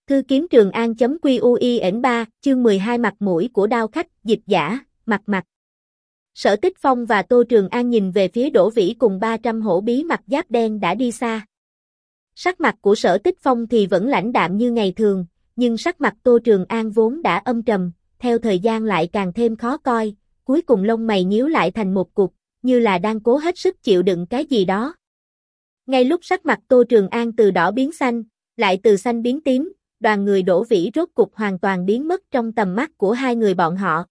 Thư kiếm Trường An.QUIN3, chương 12 mặt mũi của đao khách, dịch giả, mặt. Sở Tích Phong và Tô Trường An nhìn về phía Đỗ Vĩ cùng 300 hổ bí mặt giáp đen đã đi xa. Sắc mặt của Sở Tích Phong thì vẫn lãnh đạm như ngày thường, nhưng sắc mặt Tô Trường An vốn đã âm trầm, theo thời gian lại càng thêm khó coi, cuối cùng lông mày nhíu lại thành một cục, như là đang cố hết sức chịu đựng cái gì đó. Ngay lúc sắc mặt Tô Trường An từ đỏ biến xanh, lại từ xanh biến tím, đoàn người Đỗ Vĩ rốt cục hoàn toàn biến mất trong tầm mắt của hai người bọn họ.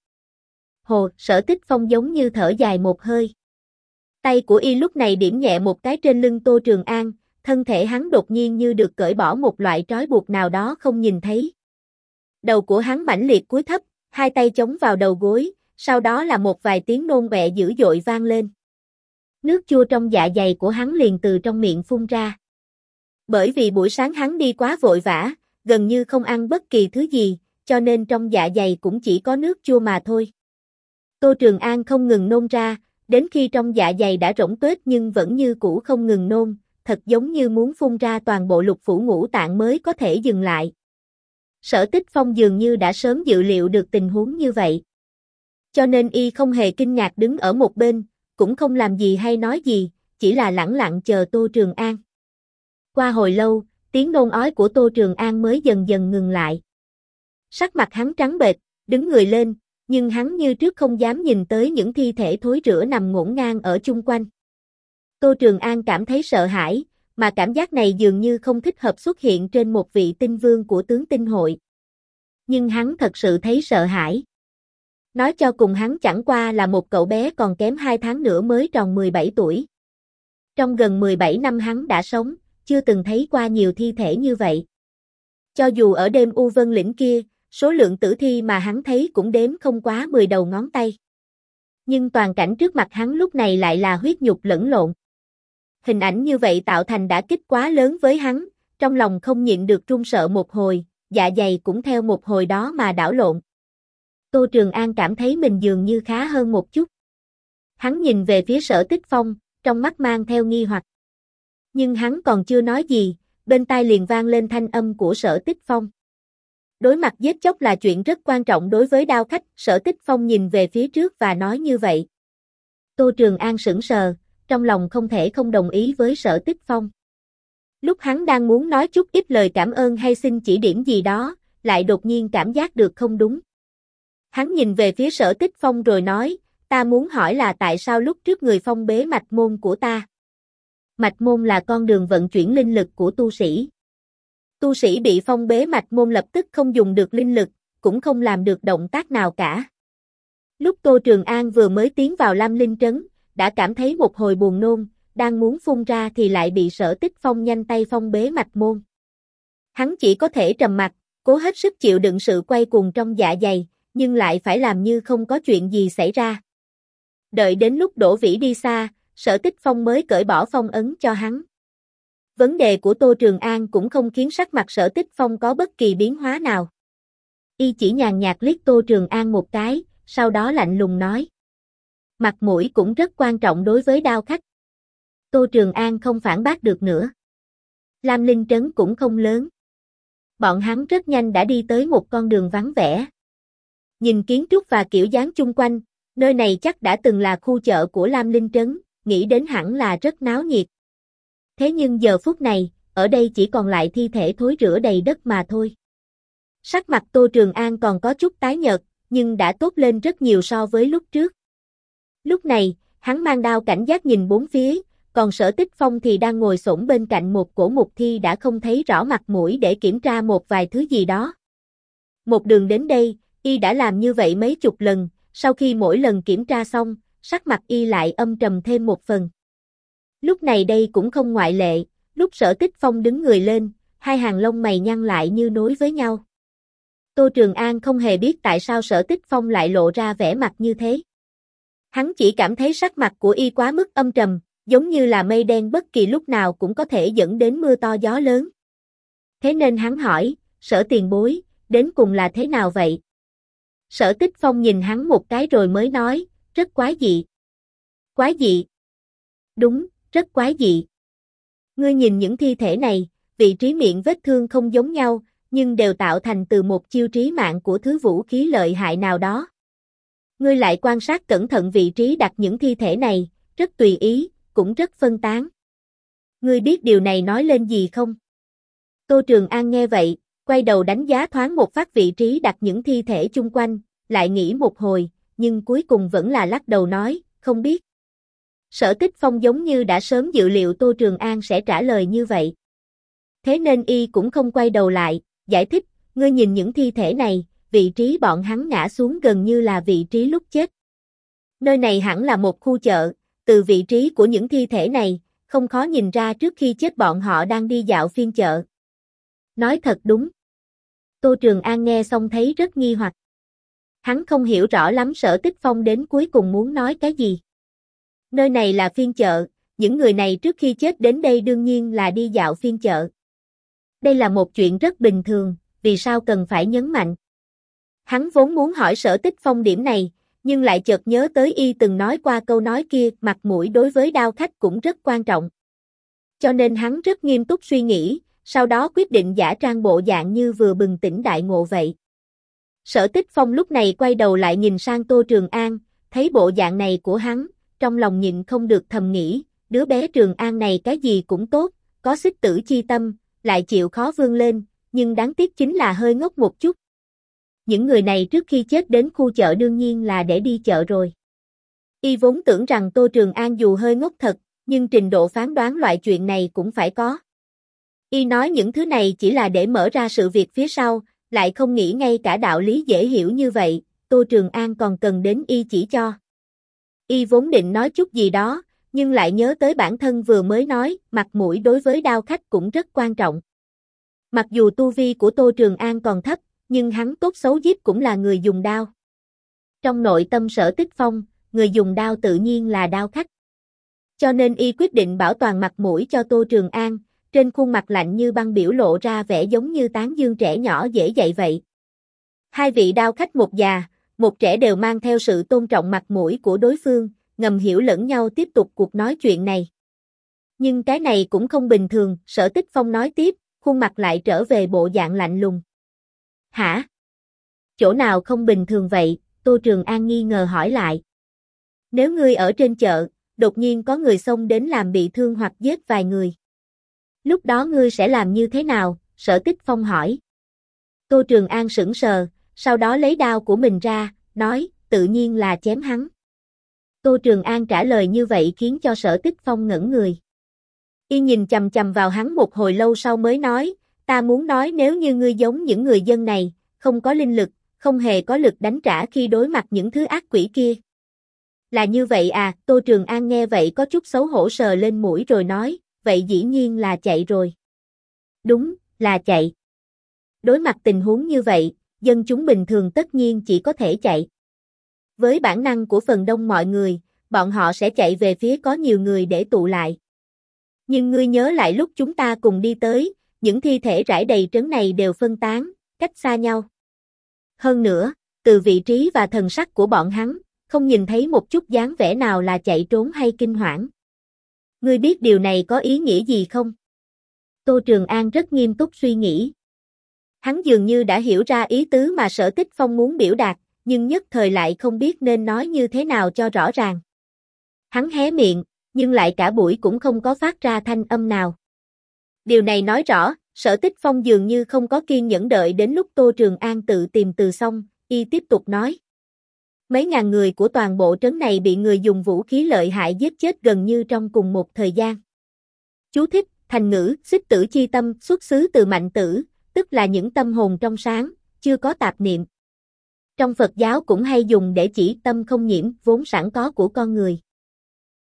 Hồ, Sở Tích Phong giống như thở dài một hơi. Tay của y lúc này điểm nhẹ một cái trên lưng Tô Trường An, thân thể hắn đột nhiên như được cởi bỏ một loại trói buộc nào đó không nhìn thấy. Đầu của hắn mãnh liệt cúi thấp, hai tay chống vào đầu gối, sau đó là một vài tiếng nôn ọe dữ dội vang lên. Nước chua trong dạ dày của hắn liền từ trong miệng phun ra. Bởi vì buổi sáng hắn đi quá vội vã, gần như không ăn bất kỳ thứ gì, cho nên trong dạ dày cũng chỉ có nước chua mà thôi. Tô Trường An không ngừng nôn ra, đến khi trong dạ dày đã rỗng tuếch nhưng vẫn như cũ không ngừng nôn, thật giống như muốn phun ra toàn bộ lục phủ ngũ tạng mới có thể dừng lại. Sở Tích Phong dường như đã sớm dự liệu được tình huống như vậy. Cho nên y không hề kinh ngạc đứng ở một bên, cũng không làm gì hay nói gì, chỉ là lẳng lặng chờ Tô Trường An. Qua hồi lâu, tiếng nôn ói của Tô Trường An mới dần dần ngừng lại. Sắc mặt hắn trắng bệch, đứng người lên, nhưng hắn như trước không dám nhìn tới những thi thể thối rữa nằm ngổn ngang ở chung quanh. Tô Trường An cảm thấy sợ hãi, mà cảm giác này dường như không thích hợp xuất hiện trên một vị tinh vương của tướng tinh hội. Nhưng hắn thật sự thấy sợ hãi. Nói cho cùng hắn chẳng qua là một cậu bé còn kém 2 tháng nữa mới tròn 17 tuổi. Trong gần 17 năm hắn đã sống, chưa từng thấy qua nhiều thi thể như vậy. Cho dù ở đêm U Vân Lĩnh kia, số lượng tử thi mà hắn thấy cũng đếm không quá 10 đầu ngón tay. Nhưng toàn cảnh trước mặt hắn lúc này lại là huyết nhục lẫn lộn. Hình ảnh như vậy tạo thành đả kích quá lớn với hắn, trong lòng không nhịn được run sợ một hồi, dạ dày cũng theo một hồi đó mà đảo lộn. Tô Trường An cảm thấy mình dường như khá hơn một chút. Hắn nhìn về phía Sở Tích Phong, trong mắt mang theo nghi hoặc. Nhưng hắn còn chưa nói gì, bên tai liền vang lên thanh âm của Sở Tích Phong. Đối mặt giết chóc là chuyện rất quan trọng đối với đao khách, Sở Tích Phong nhìn về phía trước và nói như vậy. Tô Trường An sững sờ, trong lòng không thể không đồng ý với Sở Tích Phong. Lúc hắn đang muốn nói chút ít lời cảm ơn hay xin chỉ điểm gì đó, lại đột nhiên cảm giác được không đúng. Hắn nhìn về phía Sở Tích Phong rồi nói, ta muốn hỏi là tại sao lúc trước người phong bế mạch môn của ta. Mạch môn là con đường vận chuyển linh lực của tu sĩ. Tu sĩ bị phong bế mạch môn lập tức không dùng được linh lực, cũng không làm được động tác nào cả. Lúc Tô Trường An vừa mới tiến vào Lam Linh Trấn, đã cảm thấy một hồi buồn nôn, đang muốn phun ra thì lại bị Sở Tích Phong nhanh tay phong bế mạch môn. Hắn chỉ có thể trầm mặc, cố hết sức chịu đựng sự quay cuồng trong dạ dày, nhưng lại phải làm như không có chuyện gì xảy ra. Đợi đến lúc Đỗ Vĩ đi xa, Sở Tích Phong mới cởi bỏ phong ấn cho hắn. Vấn đề của Tô Trường An cũng không khiến sắc mặt Sở Tích Phong có bất kỳ biến hóa nào. Y chỉ nhàn nhạt liếc Tô Trường An một cái, sau đó lạnh lùng nói. Mặt mũi cũng rất quan trọng đối với đao khách. Tô Trường An không phản bác được nữa. Lam Linh Trấn cũng không lớn. Bọn hắn rất nhanh đã đi tới một con đường vắng vẻ. Nhìn kiến trúc và kiểu dáng chung quanh, nơi này chắc đã từng là khu chợ của Lam Linh Trấn, nghĩ đến hẳn là rất náo nhiệt. Thế nhưng giờ phút này, ở đây chỉ còn lại thi thể thối rữa đầy đất mà thôi. Sắc mặt Tô Trường An còn có chút tái nhợt, nhưng đã tốt lên rất nhiều so với lúc trước. Lúc này, hắn mang đao cảnh giác nhìn bốn phía, còn Sở Tích Phong thì đang ngồi xổm bên cạnh một cổ mục thi đã không thấy rõ mặt mũi để kiểm tra một vài thứ gì đó. Một đường đến đây, y đã làm như vậy mấy chục lần, sau khi mỗi lần kiểm tra xong, sắc mặt y lại âm trầm thêm một phần. Lúc này đây cũng không ngoại lệ, lúc Sở Tích Phong đứng người lên, hai hàng lông mày nhăn lại như nối với nhau. Tô Trường An không hề biết tại sao Sở Tích Phong lại lộ ra vẻ mặt như thế. Hắn chỉ cảm thấy sắc mặt của y quá mức âm trầm, giống như là mây đen bất kỳ lúc nào cũng có thể dẫn đến mưa to gió lớn. Thế nên hắn hỏi, Sở tiền bối, đến cùng là thế nào vậy? Sở Tích Phong nhìn hắn một cái rồi mới nói, rất quái dị. Quái dị? Đúng, rất quái dị. Ngươi nhìn những thi thể này, vị trí miệng vết thương không giống nhau, nhưng đều tạo thành từ một chiêu trí mạng của thứ vũ khí lợi hại nào đó. Ngươi lại quan sát cẩn thận vị trí đặt những thi thể này, rất tùy ý, cũng rất phân tán. Ngươi biết điều này nói lên gì không? Tô Trường An nghe vậy, quay đầu đánh giá thoáng một phát vị trí đặt những thi thể chung quanh, lại nghĩ một hồi, nhưng cuối cùng vẫn là lắc đầu nói, không biết. Sở Tích Phong giống như đã sớm dự liệu Tô Trường An sẽ trả lời như vậy. Thế nên y cũng không quay đầu lại, giải thích, ngươi nhìn những thi thể này, vị trí bọn hắn ngã xuống gần như là vị trí lúc chết. Nơi này hẳn là một khu chợ, từ vị trí của những thi thể này, không khó nhìn ra trước khi chết bọn họ đang đi dạo phiên chợ. Nói thật đúng. Tô Trường An nghe xong thấy rất nghi hoặc. Hắn không hiểu rõ lắm Sở Tích Phong đến cuối cùng muốn nói cái gì. Nơi này là phiên chợ, những người này trước khi chết đến đây đương nhiên là đi dạo phiên chợ. Đây là một chuyện rất bình thường, vì sao cần phải nhấn mạnh. Hắn vốn muốn hỏi Sở Tích Phong điểm này, nhưng lại chợt nhớ tới y từng nói qua câu nói kia, mặt mũi đối với đao khách cũng rất quan trọng. Cho nên hắn rất nghiêm túc suy nghĩ, sau đó quyết định giả trang bộ dạng như vừa bừng tỉnh đại ngộ vậy. Sở Tích Phong lúc này quay đầu lại nhìn sang Tô Trường An, thấy bộ dạng này của hắn, trong lòng nhịn không được thầm nghĩ, đứa bé Trường An này cái gì cũng tốt, có xích tử chi tâm, lại chịu khó vươn lên, nhưng đáng tiếc chính là hơi ngốc một chút. Những người này trước khi chết đến khu chợ đương nhiên là để đi chợ rồi. Y vốn tưởng rằng Tô Trường An dù hơi ngốc thật, nhưng trình độ phán đoán loại chuyện này cũng phải có. Y nói những thứ này chỉ là để mở ra sự việc phía sau, lại không nghĩ ngay cả đạo lý dễ hiểu như vậy, Tô Trường An còn cần đến y chỉ cho. Y vốn định nói chút gì đó, nhưng lại nhớ tới bản thân vừa mới nói, mặt mũi đối với đao khách cũng rất quan trọng. Mặc dù tu vi của Tô Trường An còn thấp, nhưng hắn tốt xấu giết cũng là người dùng đao. Trong nội tâm Sở Tích Phong, người dùng đao tự nhiên là đao khách. Cho nên y quyết định bảo toàn mặt mũi cho Tô Trường An, trên khuôn mặt lạnh như băng biểu lộ ra vẻ giống như tán dương trẻ nhỏ dễ dạy vậy. Hai vị đao khách một già, một trẻ đều mang theo sự tôn trọng mặt mũi của đối phương, ngầm hiểu lẫn nhau tiếp tục cuộc nói chuyện này. Nhưng cái này cũng không bình thường, Sở Tích Phong nói tiếp, khuôn mặt lại trở về bộ dạng lạnh lùng. Hả? Chỗ nào không bình thường vậy? Tô Trường An nghi ngờ hỏi lại. Nếu ngươi ở trên chợ, đột nhiên có người xông đến làm bị thương hoặc giết vài người. Lúc đó ngươi sẽ làm như thế nào? Sở Tích Phong hỏi. Tô Trường An sững sờ, sau đó lấy đao của mình ra, nói, tự nhiên là chém hắn. Tô Trường An trả lời như vậy khiến cho Sở Tích Phong ngẩn người. Y nhìn chằm chằm vào hắn một hồi lâu sau mới nói, ta muốn nói nếu như ngươi giống những người dân này, không có linh lực, không hề có lực đánh trả khi đối mặt những thứ ác quỷ kia. Là như vậy à? Tô Trường An nghe vậy có chút xấu hổ sờ lên mũi rồi nói, vậy dĩ nhiên là chạy rồi. Đúng, là chạy. Đối mặt tình huống như vậy, dân chúng bình thường tất nhiên chỉ có thể chạy. Với bản năng của phần đông mọi người, bọn họ sẽ chạy về phía có nhiều người để tụ lại. Nhưng ngươi nhớ lại lúc chúng ta cùng đi tới, những thi thể rải đầy trấn này đều phân tán, cách xa nhau. Hơn nữa, từ vị trí và thần sắc của bọn hắn, không nhìn thấy một chút dáng vẻ nào là chạy trốn hay kinh hoảng. Ngươi biết điều này có ý nghĩa gì không? Tô Trường An rất nghiêm túc suy nghĩ. Hắn dường như đã hiểu ra ý tứ mà Sở Tích Phong muốn biểu đạt, nhưng nhất thời lại không biết nên nói như thế nào cho rõ ràng. Hắn hé miệng, nhưng lại cả buổi cũng không có phát ra thanh âm nào. Điều này nói rõ, Sở Tích Phong dường như không có kiên nhẫn đợi đến lúc Tô Trường An tự tìm từ xong, y tiếp tục nói. Mấy ngàn người của toàn bộ trấn này bị người dùng vũ khí lợi hại giết chết gần như trong cùng một thời gian. Chú thích, thành ngữ, xích tử chi tâm xuất xứ từ mạnh tử, tức là những tâm hồn trong sáng, chưa có tạp niệm. Trong Phật giáo cũng hay dùng để chỉ tâm không nhiễm vốn sẵn có của con người.